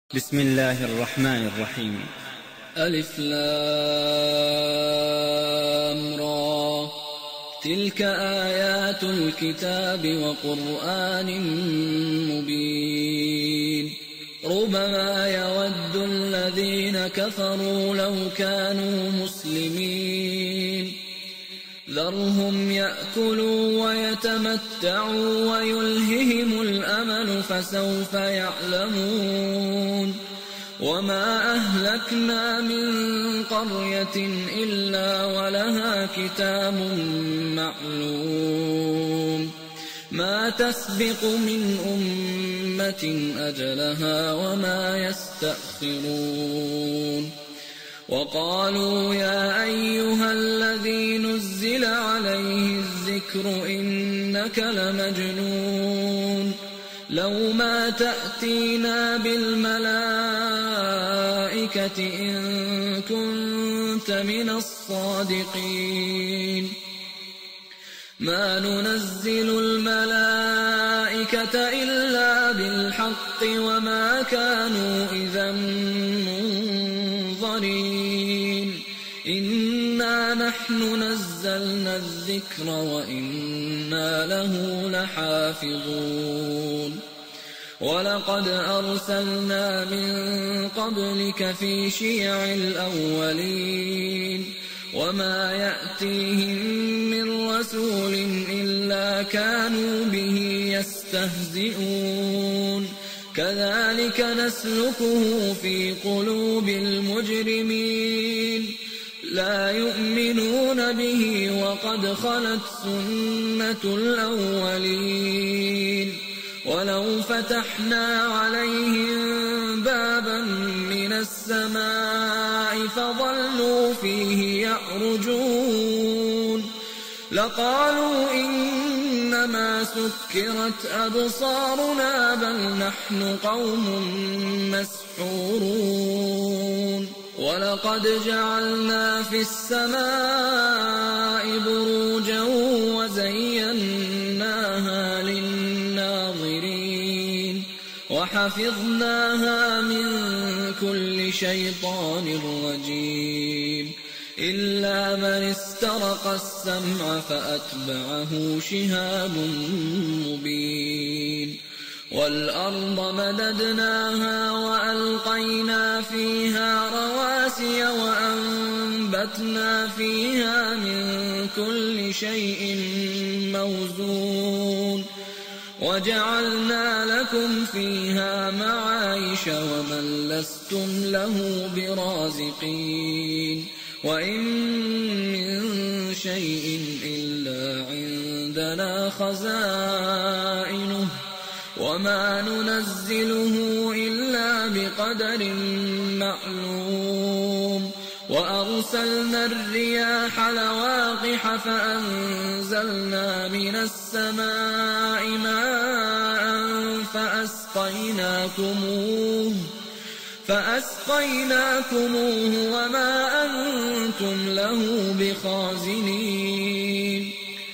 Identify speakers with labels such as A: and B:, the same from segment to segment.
A: بسم الله الرحمن الرحيم.
B: ألف لام را، تلك آيات الكتاب وقرآن مبين. ربما يود الذين كفروا لو كانوا مسلمين، ذرهم يأكلوا ويتمتعوا ويلههم الأمل فسوف يعلمون. وما أهلكنا من قرية إلا ولها كتاب معلوم، ما تسبق من أمة أجلها وما يستأخرون. وقالوا يا أيها الذي نزل عليه الذكر إنك لمجنون، لو ما تأتينا بالملائكة إن كنت من الصادقين. ما ننزل الملائكة إلا بالحق وما كانوا إذا منظرين. إنا نحن نزلنا الذكر وإنا له لحافظون. ولقد أرسلنا من قبلك في شيع الأولين، وما يأتيهم من رسول إلا كانوا به يستهزئون. كذلك نسلكه في قلوب المجرمين، لا يؤمنون به وقد خلت سنة الأولين. ولو فتحنا عليهم بابا من السماء فظلوا فيه يعرجون لقالوا إنما سكرت أبصارنا بل نحن قوم مسحورون. ولقد جعلنا في السماء بروجا وزيناها للناظرين، وحفظناها من كل شيطان رجيم، إلا من استرق السمع فأتبعه شهاب مبين. والأرض مددناها وألقينا فيها رواسي وأنبتنا فيها من كل شيء موزون، وجعلنا لكم فيها معايش ومن لستم له برازقين. وإن من شيء إلا عندنا خزائنه وما ننزله إلا بقدر معلوم. وأرسلنا الرياح لواقح فأنزلنا من السماء ماء فأسقيناكموه وما أنتم له بخازنين.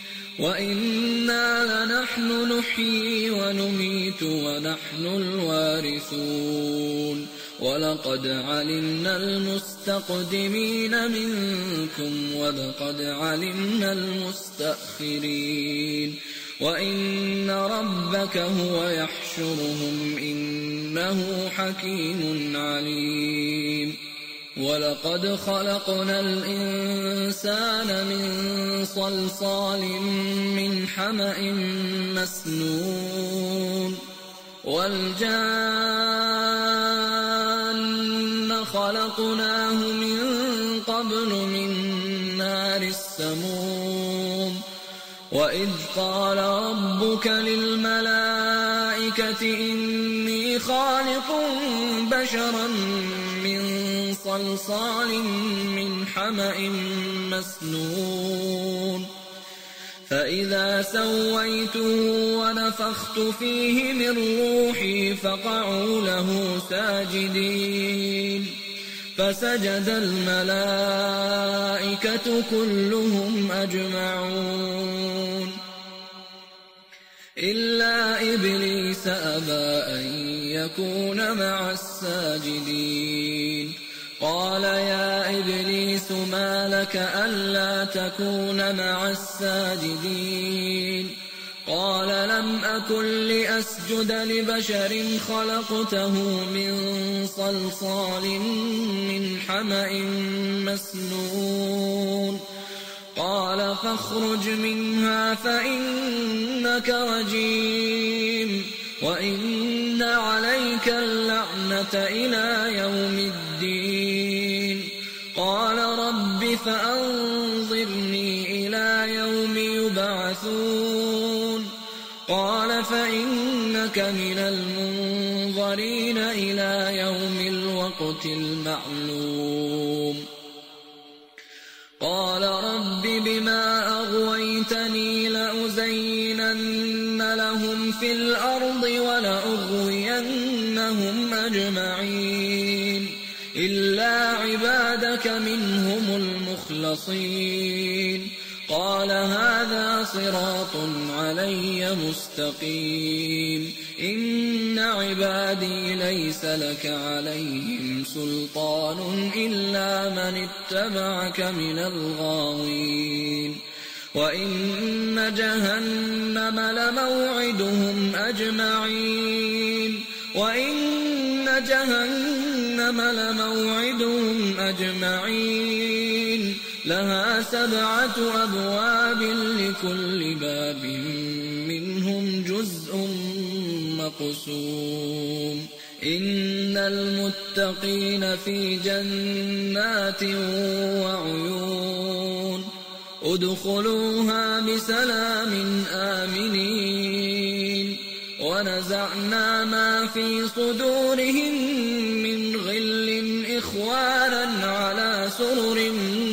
B: وإنا لنحن نحيي ونميت ونحن الوارثون. ولقد علمنا المستقدمين منكم ولقد علمنا المستأخرين. وإن ربك هو يحشرهم إنه حكيم عليم. ولقد خلقنا الإنسان من صلصال من حمأ مسنون، والجان خلقناه من قبل من نار السموم. وإذ قال ربك للملائكة إني خالق بشرا من صلصال من حمأ مسنون، فإذا سويته ونفخت فيه من روحي فقعوا له ساجدين. فسجد الملائكة كلهم أجمعون إلا إبليس أبى أن يكون مع الساجدين قال يا إبليس ما لك ألا تكون مع الساجدين قال لم أكن لأسجد لبشر خلقته من صلصال من حمأ مسنون قال فاخرج منها فإنك رجيم وإن عليك اللعنة إلى يوم الدين قال رب فأنظرني إلى يوم يبعثون قال فإنك من المنظرين إلى يوم الوقت المعلوم قال رب بما أغويتني لأزينن لهم في الأرض ولأغوينهم أجمعين إلا عبادك منهم المخلصين قال هذا صراط علي مستقيم إن عبادي ليس لك عليهم سلطان إلا من اتبعك من الغاوين وإن جهنم لموعدهم أجمعين لها 7 أبواب لكل باب منهم جزء مقسوم إن المتقين في جنات وعيون ادخلوها بسلام آمنين ونزعنا ما في صدورهم من غل إخوانا على سرر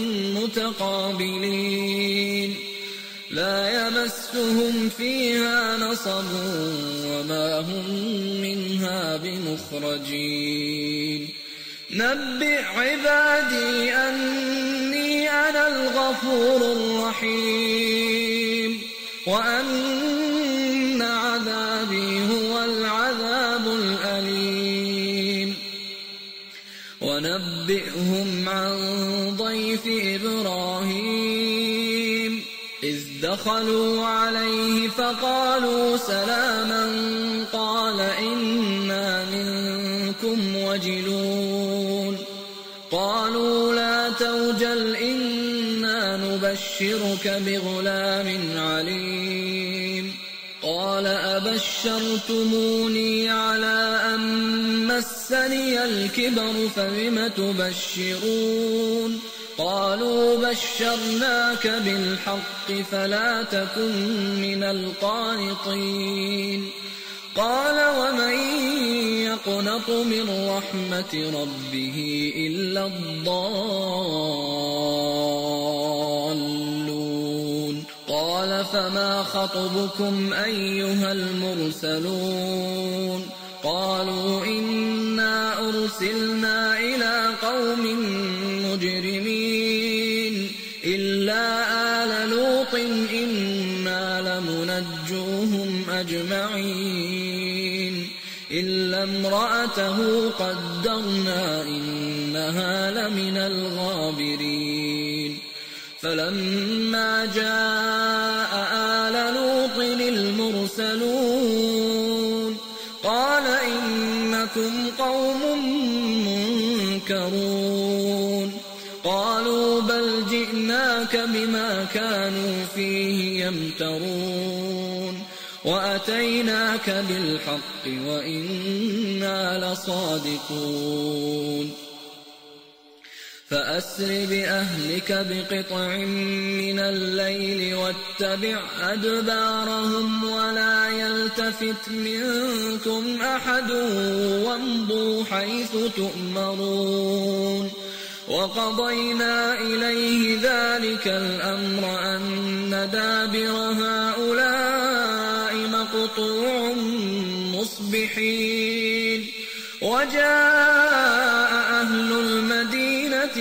B: متقابلين لا يمسهم فيها نصب وما هم منها بمخرجين نبئ عبادي أني أنا الغفور الرحيم وأن عذابي هو العذاب الأليم ونبئهم عن ضيف إبراهيم إذ دخلوا عليه فقالوا سلاما قال إنا منكم وجلون قالوا لا توجل إنا نبشرك بغلام عليم قال أبشرتموني على أن مسني الكبر فبم تبشرون قالوا بشرناك بالحق فلا تكن من القانطين قال ومن يقنط من رحمة ربه إلا الضالون قال فما خطبكم أيها المرسلون قالوا إنا أرسلنا إلى قوم مجرمين إلا آل لوط إنا لمنجوهم أجمعين إلا امرأته قدرنا إنها لمن الغابرين فلما جاء آل لوط المرسلون قال إنكم قوم منكرون قالوا بل جئناك بما كانوا فيه يمترون وأتيناك بالحق وإنا لصادقون فأسر بأهلك بقطع من الليل واتبع أدبارهم ولا يلتفت منكم أحد وامضوا حيث تؤمرون وقضينا إليه ذلك الأمر أن دابر هؤلاء مقطوع مصبحين وجاء أهل المدينة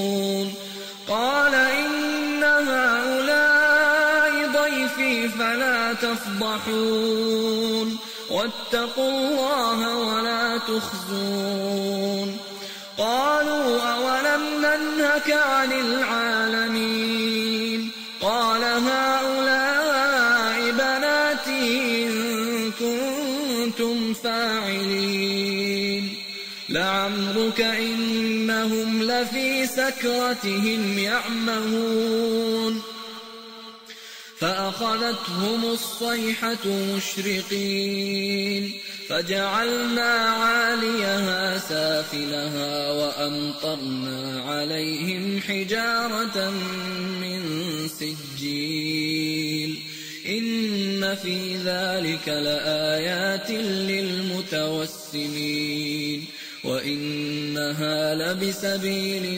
B: يستبشرون قال إن هؤلاء ضيفي فلا تفضحون واتقوا الله ولا تخزون قالوا أولم ننهك عن العالمين قال هؤلاء بناتي إن كنتم فاعلين لعمرك إنهم لفي سكرتهم يعمهون فأخذتهم الصيحة مشرقين فجعلنا عاليها سافلها وأمطرنا عليهم حجارة من سجيل إن في ذلك لآيات للمتوسمين وإنها لبسبيل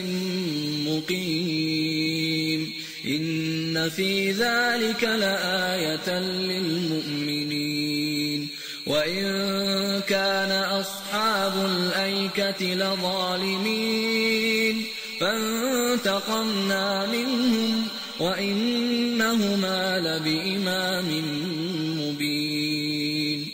B: مقيم إن في ذلك لآية للمؤمنين وإن كان أصحاب الأيكة لظالمين فانتقمنا منهم وإنهما لبإمام مبين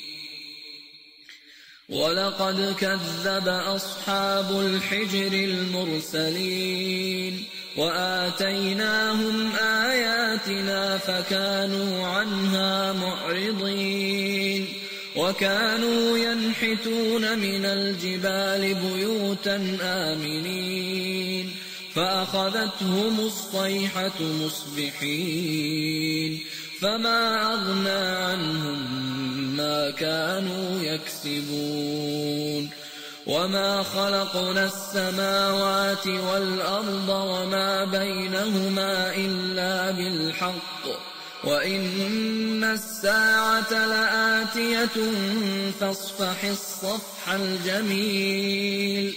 B: ولقد كذب أصحاب الحجر المرسلين وآتيناهم آياتنا فكانوا عنها معرضين وكانوا ينحتون من الجبال بيوتا آمنين فأخذتهم الصيحة مصبحين فما أغنى عنهم ما كانوا يكسبون وما خلقنا السماوات والأرض وما بينهما إلا بالحق وإن الساعة لآتية فاصفح الصفح الجميل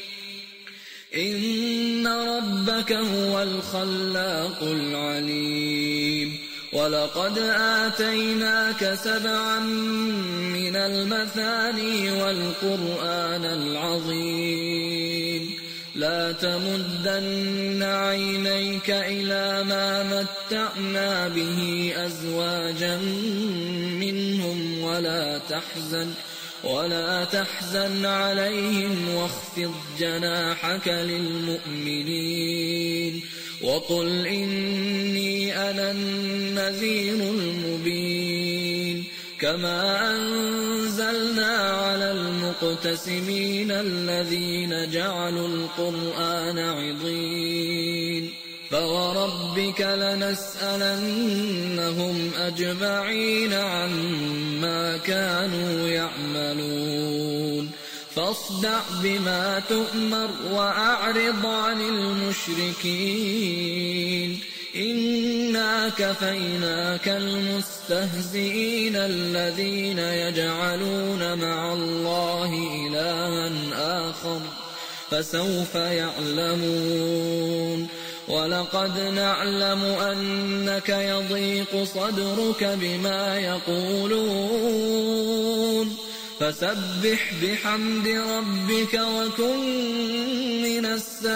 B: إن ربك هو الخلاق العليم ولقد آتيناك 7 من المثاني والقرآن العظيم لا تمدن عينيك إلى ما متعنا به أزواجا منهم ولا تحزن عليهم واخفض جناحك للمؤمنين وقل إني أنا النذير المبين كما أنزلنا على المقتسمين الذين جعلوا القرآن عضين فوربك لنسألنهم أجمعين عما كانوا يعملون فاصدع بما تؤمر وأعرض عن المشركين إنا كفيناك المستهزئين الذين يجعلون مع الله إلها آخر فسوف يعلمون ولقد نعلم أنك يضيق صدرك بما يقولون فسبح بحمد ربك وكن من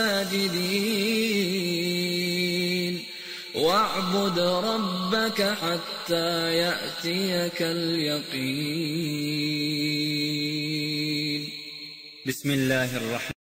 B: الساجدين واعبد ربك حتى يأتيك اليقين
A: بسم الله الرحمن